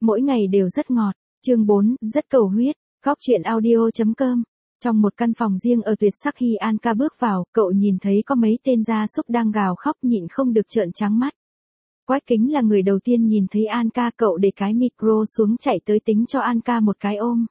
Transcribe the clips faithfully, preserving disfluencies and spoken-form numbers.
mỗi ngày đều rất ngọt. Chương bốn, rất cầu huyết. Góc truyện audio.com. Trong một căn phòng riêng ở Tuyệt Sắc Hy An ca bước vào, cậu nhìn thấy có mấy tên gia súc đang gào khóc nhịn không được trợn trắng mắt. Quách Kính là người đầu tiên nhìn thấy An ca, cậu để cái micro xuống chạy tới tính cho An ca một cái ôm.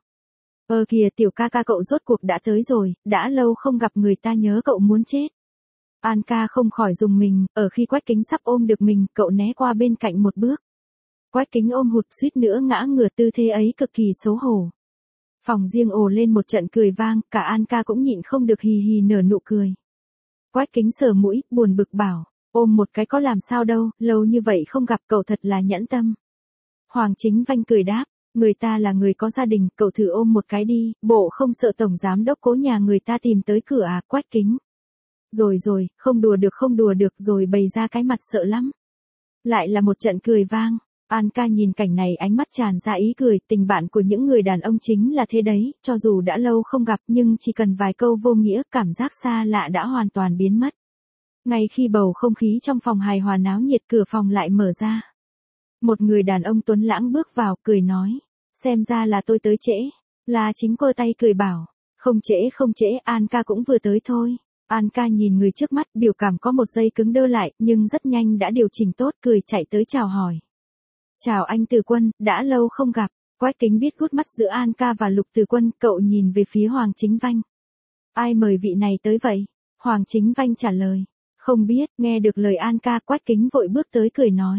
Ơ kìa tiểu ca ca, cậu rốt cuộc đã tới rồi, đã lâu không gặp người ta nhớ cậu muốn chết. An ca không khỏi rùng mình, ở khi Quách Kính sắp ôm được mình, cậu né qua bên cạnh một bước. Quách Kính ôm hụt suýt nữa ngã ngửa, tư thế ấy cực kỳ xấu hổ. Phòng riêng ồ lên một trận cười vang, cả An ca cũng nhịn không được hì hì nở nụ cười. Quách Kính sờ mũi, buồn bực bảo, ôm một cái có làm sao đâu, lâu như vậy không gặp cậu thật là nhẫn tâm. Hoàng Chính Vanh cười đáp, người ta là người có gia đình, cậu thử ôm một cái đi, bộ không sợ tổng giám đốc cố nhà người ta tìm tới cửa à? Quách Kính. Rồi rồi, không đùa được không đùa được, rồi bày ra cái mặt sợ lắm. Lại là một trận cười vang. An ca nhìn cảnh này ánh mắt tràn ra ý cười, tình bạn của những người đàn ông chính là thế đấy, cho dù đã lâu không gặp nhưng chỉ cần vài câu vô nghĩa, cảm giác xa lạ đã hoàn toàn biến mất. Ngay khi bầu không khí trong phòng hài hòa náo nhiệt, cửa phòng lại mở ra. Một người đàn ông tuấn lãng bước vào, cười nói, xem ra là tôi tới trễ. Là Chính cơ tay cười bảo, không trễ không trễ, An ca cũng vừa tới thôi. An ca nhìn người trước mắt, biểu cảm có một giây cứng đơ lại, nhưng rất nhanh đã điều chỉnh tốt, cười chạy tới chào hỏi. Chào anh Từ Quân, đã lâu không gặp. Quách Kính biết gút mắt giữa An ca và Lục Từ Quân, cậu nhìn về phía Hoàng Chính Vanh. Ai mời vị này tới vậy? Hoàng Chính Vanh trả lời. Không biết, nghe được lời An ca, Quách Kính vội bước tới cười nói.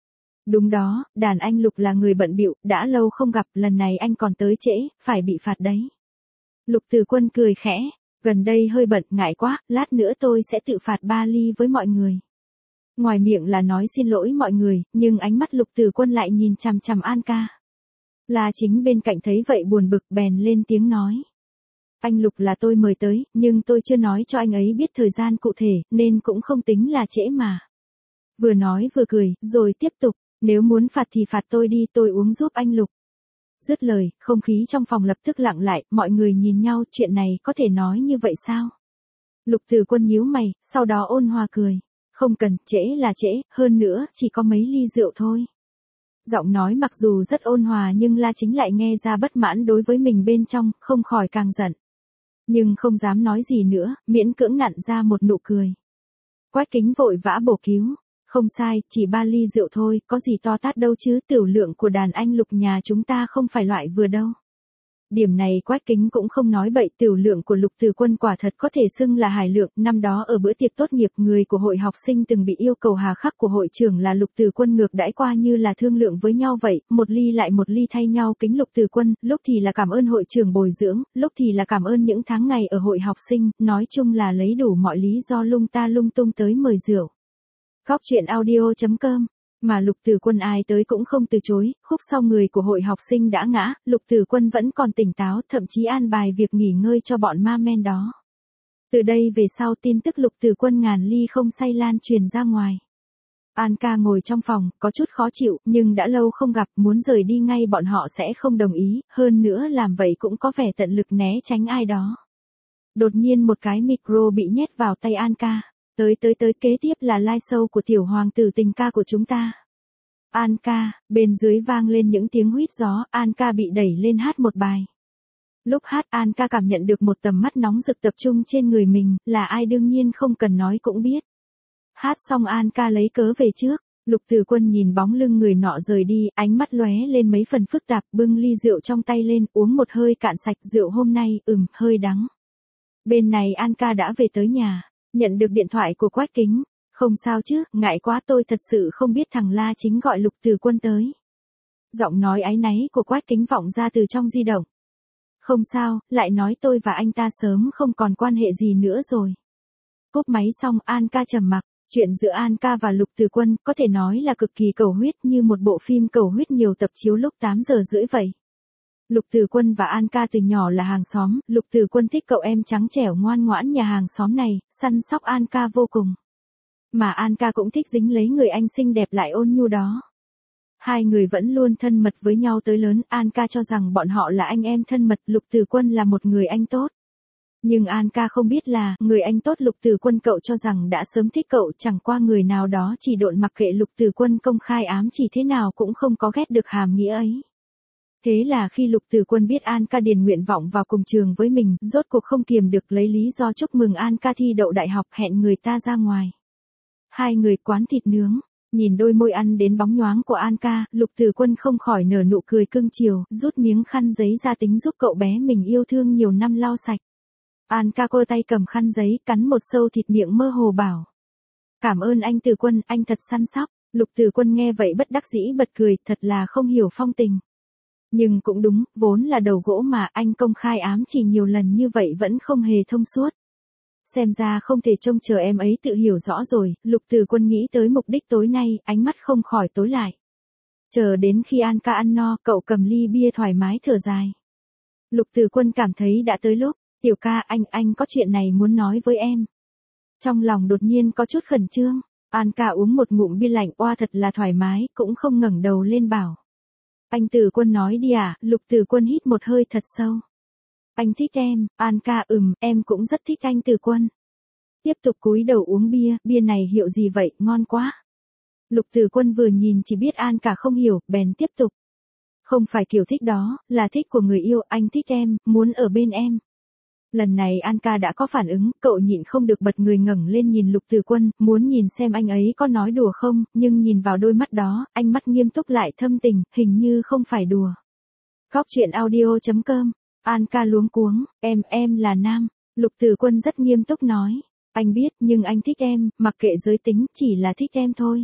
Đúng đó, đàn anh Lục là người bận bịu, đã lâu không gặp, lần này anh còn tới trễ, phải bị phạt đấy. Lục Từ Quân cười khẽ, gần đây hơi bận, ngại quá, lát nữa tôi sẽ tự phạt ba ly với mọi người. Ngoài miệng là nói xin lỗi mọi người, nhưng ánh mắt Lục Từ Quân lại nhìn chằm chằm An ca. La Chính bên cạnh thấy vậy buồn bực bèn lên tiếng nói. Anh Lục là tôi mời tới, nhưng tôi chưa nói cho anh ấy biết thời gian cụ thể, nên cũng không tính là trễ mà. Vừa nói vừa cười, rồi tiếp tục, nếu muốn phạt thì phạt tôi đi, tôi uống giúp anh Lục. Dứt lời, không khí trong phòng lập tức lặng lại, mọi người nhìn nhau, chuyện này có thể nói như vậy sao? Lục Từ Quân nhíu mày, sau đó ôn hòa cười. Không cần, trễ là trễ, hơn nữa, chỉ có mấy ly rượu thôi. Giọng nói mặc dù rất ôn hòa nhưng La Chính lại nghe ra bất mãn đối với mình bên trong, không khỏi càng giận. Nhưng không dám nói gì nữa, miễn cưỡng nặn ra một nụ cười. Quách Kính vội vã bổ cứu. Không sai, chỉ ba ly rượu thôi, có gì to tát đâu chứ, tiểu lượng của đàn anh Lục nhà chúng ta không phải loại vừa đâu. Điểm này Quách Kính cũng không nói bậy, tiểu lượng của Lục Từ Quân quả thật có thể xưng là hải lượng, năm đó ở bữa tiệc tốt nghiệp người của hội học sinh từng bị yêu cầu hà khắc của hội trưởng là Lục Từ Quân ngược đãi qua như là thương lượng với nhau vậy, một ly lại một ly thay nhau kính Lục Từ Quân, lúc thì là cảm ơn hội trưởng bồi dưỡng, lúc thì là cảm ơn những tháng ngày ở hội học sinh, nói chung là lấy đủ mọi lý do lung ta lung tung tới mời rượu. Góc truyện audio.com. Mà Lục Từ Quân ai tới cũng không từ chối, khúc sau người của hội học sinh đã ngã, Lục Từ Quân vẫn còn tỉnh táo, thậm chí an bài việc nghỉ ngơi cho bọn ma men đó. Từ đây về sau tin tức Lục Từ Quân ngàn ly không say lan truyền ra ngoài. An ca ngồi trong phòng, có chút khó chịu, nhưng đã lâu không gặp, muốn rời đi ngay bọn họ sẽ không đồng ý, hơn nữa làm vậy cũng có vẻ tận lực né tránh ai đó. Đột nhiên một cái micro bị nhét vào tay An ca. Tới tới tới kế tiếp là live show của tiểu hoàng tử tình ca của chúng ta. An ca, bên dưới vang lên những tiếng huýt gió, An ca bị đẩy lên hát một bài. Lúc hát An ca cảm nhận được một tầm mắt nóng rực tập trung trên người mình, là ai đương nhiên không cần nói cũng biết. Hát xong An ca lấy cớ về trước, Lục Từ Quân nhìn bóng lưng người nọ rời đi, ánh mắt lóe lên mấy phần phức tạp, bưng ly rượu trong tay lên, uống một hơi cạn sạch, rượu hôm nay, ừm, hơi đắng. Bên này An ca đã về tới nhà. Nhận được điện thoại của Quách Kính, không sao chứ, ngại quá tôi thật sự không biết thằng La Chính gọi Lục Từ Quân tới. Giọng nói áy náy của Quách Kính vọng ra từ trong di động. Không sao, lại nói tôi và anh ta sớm không còn quan hệ gì nữa rồi. Cúp máy xong An ca trầm mặc, chuyện giữa An ca và Lục Từ Quân có thể nói là cực kỳ cầu huyết như một bộ phim cầu huyết nhiều tập chiếu lúc tám giờ rưỡi vậy. Lục Từ Quân và An ca từ nhỏ là hàng xóm, Lục Từ Quân thích cậu em trắng trẻo ngoan ngoãn nhà hàng xóm này, săn sóc An ca vô cùng. Mà An ca cũng thích dính lấy người anh xinh đẹp lại ôn nhu đó. Hai người vẫn luôn thân mật với nhau tới lớn, An ca cho rằng bọn họ là anh em thân mật, Lục Từ Quân là một người anh tốt. Nhưng An ca không biết là, người anh tốt Lục Tử Quân cậu cho rằng đã sớm thích cậu, chẳng qua người nào đó chỉ độn mặc kệ Lục Tử Quân công khai ám chỉ thế nào cũng không có ghét được hàm nghĩa ấy. Thế là khi Lục Tử Quân biết An ca điền nguyện vọng vào cùng trường với mình, rốt cuộc không kiềm được lấy lý do chúc mừng An ca thi đậu đại học, hẹn người ta ra ngoài. Hai người quán thịt nướng, nhìn đôi môi ăn đến bóng nhoáng của An ca, Lục Tử Quân không khỏi nở nụ cười cưng chiều, rút miếng khăn giấy ra tính giúp cậu bé mình yêu thương nhiều năm lau sạch. An ca cô tay cầm khăn giấy, cắn một sâu thịt miệng mơ hồ bảo. Cảm ơn anh Tử Quân, anh thật săn sóc. Lục Tử Quân nghe vậy bất đắc dĩ bật cười, thật là không hiểu phong tình. Nhưng cũng đúng, vốn là đầu gỗ mà, anh công khai ám chỉ nhiều lần như vậy vẫn không hề thông suốt. Xem ra không thể trông chờ em ấy tự hiểu rõ rồi, Lục Tử Quân nghĩ tới mục đích tối nay, ánh mắt không khỏi tối lại. Chờ đến khi An ca ăn no, cậu cầm ly bia thoải mái thở dài. Lục Tử Quân cảm thấy đã tới lúc, tiểu ca anh, anh có chuyện này muốn nói với em. Trong lòng đột nhiên có chút khẩn trương, An ca uống một ngụm bia lạnh, oa thật là thoải mái, cũng không ngẩng đầu lên bảo. Anh Tử Quân nói đi à, Lục Tử Quân hít một hơi thật sâu. Anh thích em, An ca ừm, em cũng rất thích anh Tử Quân. Tiếp tục cúi đầu uống bia, bia này hiệu gì vậy, ngon quá. Lục Tử Quân vừa nhìn chỉ biết An ca không hiểu, bèn tiếp tục. Không phải kiểu thích đó, là thích của người yêu, anh thích em, muốn ở bên em. Lần này An ca đã có phản ứng, cậu nhịn không được bật người ngẩng lên nhìn Lục Tử Quân, muốn nhìn xem anh ấy có nói đùa không, nhưng nhìn vào đôi mắt đó, ánh mắt nghiêm túc lại thâm tình, hình như không phải đùa. Góc truyện audio chấm com, An ca luống cuống, em, em là nam. Lục Tử Quân rất nghiêm túc nói, anh biết nhưng anh thích em, mặc kệ giới tính, chỉ là thích em thôi.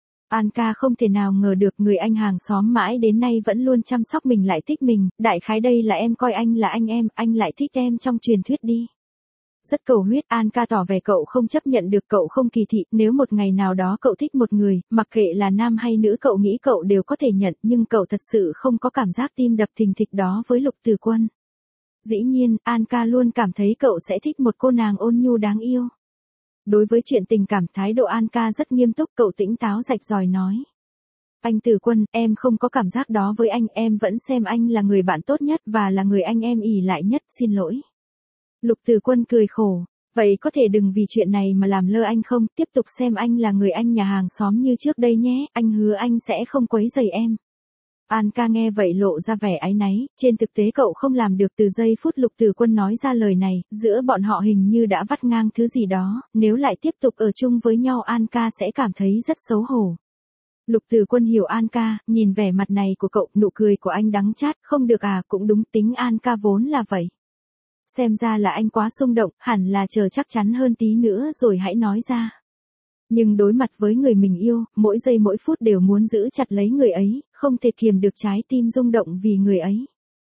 An ca không thể nào ngờ được người anh hàng xóm mãi đến nay vẫn luôn chăm sóc mình lại thích mình, đại khái đây là em coi anh là anh em, anh lại thích em trong truyền thuyết đi. Rất cầu huyết, An ca tỏ vẻ cậu không chấp nhận được, cậu không kỳ thị, nếu một ngày nào đó cậu thích một người, mặc kệ là nam hay nữ cậu nghĩ cậu đều có thể nhận, nhưng cậu thật sự không có cảm giác tim đập thình thịch đó với Lục Tử Quân. Dĩ nhiên, An ca luôn cảm thấy cậu sẽ thích một cô nàng ôn nhu đáng yêu. Đối với chuyện tình cảm, thái độ An ca rất nghiêm túc, cậu tĩnh táo rạch ròi nói. Anh Tử Quân, em không có cảm giác đó với anh, em vẫn xem anh là người bạn tốt nhất và là người anh em ỷ lại nhất, xin lỗi. Lục Tử Quân cười khổ, vậy có thể đừng vì chuyện này mà làm lơ anh không, tiếp tục xem anh là người anh nhà hàng xóm như trước đây nhé, anh hứa anh sẽ không quấy rầy em. An ca nghe vậy lộ ra vẻ áy náy, trên thực tế cậu không làm được. Từ giây phút Lục Tử Quân nói ra lời này, giữa bọn họ hình như đã vắt ngang thứ gì đó, nếu lại tiếp tục ở chung với nhau An ca sẽ cảm thấy rất xấu hổ. Lục Tử Quân hiểu An ca, nhìn vẻ mặt này của cậu, nụ cười của anh đắng chát, không được à, cũng đúng, tính An ca vốn là vậy. Xem ra là anh quá xung động, hẳn là chờ chắc chắn hơn tí nữa rồi hãy nói ra. Nhưng đối mặt với người mình yêu, mỗi giây mỗi phút đều muốn giữ chặt lấy người ấy, không thể kiềm được trái tim rung động vì người ấy.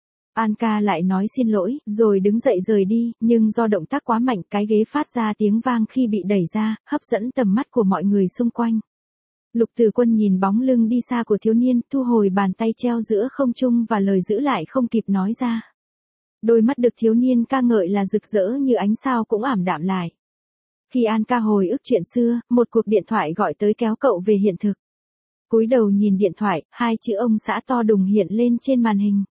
An ca lại nói xin lỗi, rồi đứng dậy rời đi, nhưng do động tác quá mạnh, cái ghế phát ra tiếng vang khi bị đẩy ra, hấp dẫn tầm mắt của mọi người xung quanh. Lục Tử Quân nhìn bóng lưng đi xa của thiếu niên, thu hồi bàn tay treo giữa không trung và lời giữ lại không kịp nói ra. Đôi mắt được thiếu niên ca ngợi là rực rỡ như ánh sao cũng ảm đạm lại. Khi An ca hồi ức chuyện xưa, một cuộc điện thoại gọi tới kéo cậu về hiện thực. Cúi đầu nhìn điện thoại, hai chữ ông xã to đùng hiện lên trên màn hình.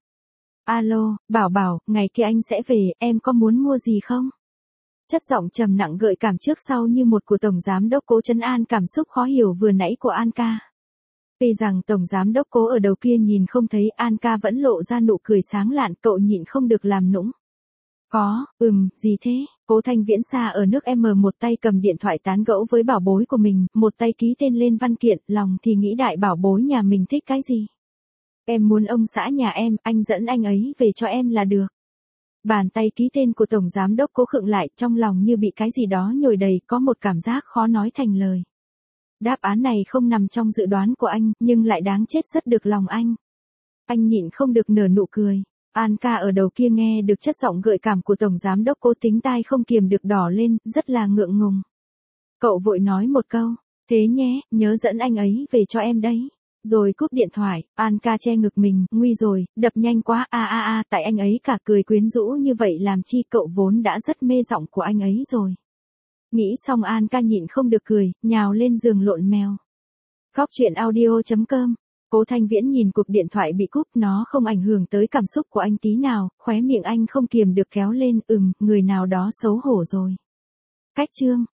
Alo, Bảo Bảo, ngày kia anh sẽ về, em có muốn mua gì không? Chất giọng trầm nặng gợi cảm trước sau như một của Tổng Giám Đốc Cố trấn an cảm xúc khó hiểu vừa nãy của An ca. Vì rằng Tổng Giám Đốc Cố ở đầu kia nhìn không thấy, An ca vẫn lộ ra nụ cười sáng lạn, cậu nhịn không được làm nũng. Có, ừm, gì thế? Cố Thanh Viễn xa ở nước M một tay cầm điện thoại tán gẫu với bảo bối của mình, một tay ký tên lên văn kiện, lòng thì nghĩ đại bảo bối nhà mình thích cái gì. Em muốn ông xã nhà em, anh dẫn anh ấy về cho em là được. Bàn tay ký tên của Tổng Giám Đốc Cố khựng lại, trong lòng như bị cái gì đó nhồi đầy, có một cảm giác khó nói thành lời. Đáp án này không nằm trong dự đoán của anh, nhưng lại đáng chết rất được lòng anh. Anh nhịn không được nở nụ cười. An ca ở đầu kia nghe được chất giọng gợi cảm của Tổng Giám Đốc Cố tính tai không kiềm được đỏ lên, rất là ngượng ngùng. Cậu vội nói một câu, thế nhé, nhớ dẫn anh ấy về cho em đấy. Rồi cúp điện thoại, An ca che ngực mình, nguy rồi, đập nhanh quá, a a a, tại anh ấy cả cười quyến rũ như vậy làm chi, cậu vốn đã rất mê giọng của anh ấy rồi. Nghĩ xong An ca nhịn không được cười, nhào lên giường lộn mèo. Góc truyện audio chấm com Cố Thanh Viễn nhìn cuộc điện thoại bị cúp, nó không ảnh hưởng tới cảm xúc của anh tí nào, khóe miệng anh không kiềm được kéo lên, ừm, người nào đó xấu hổ rồi. Cách chương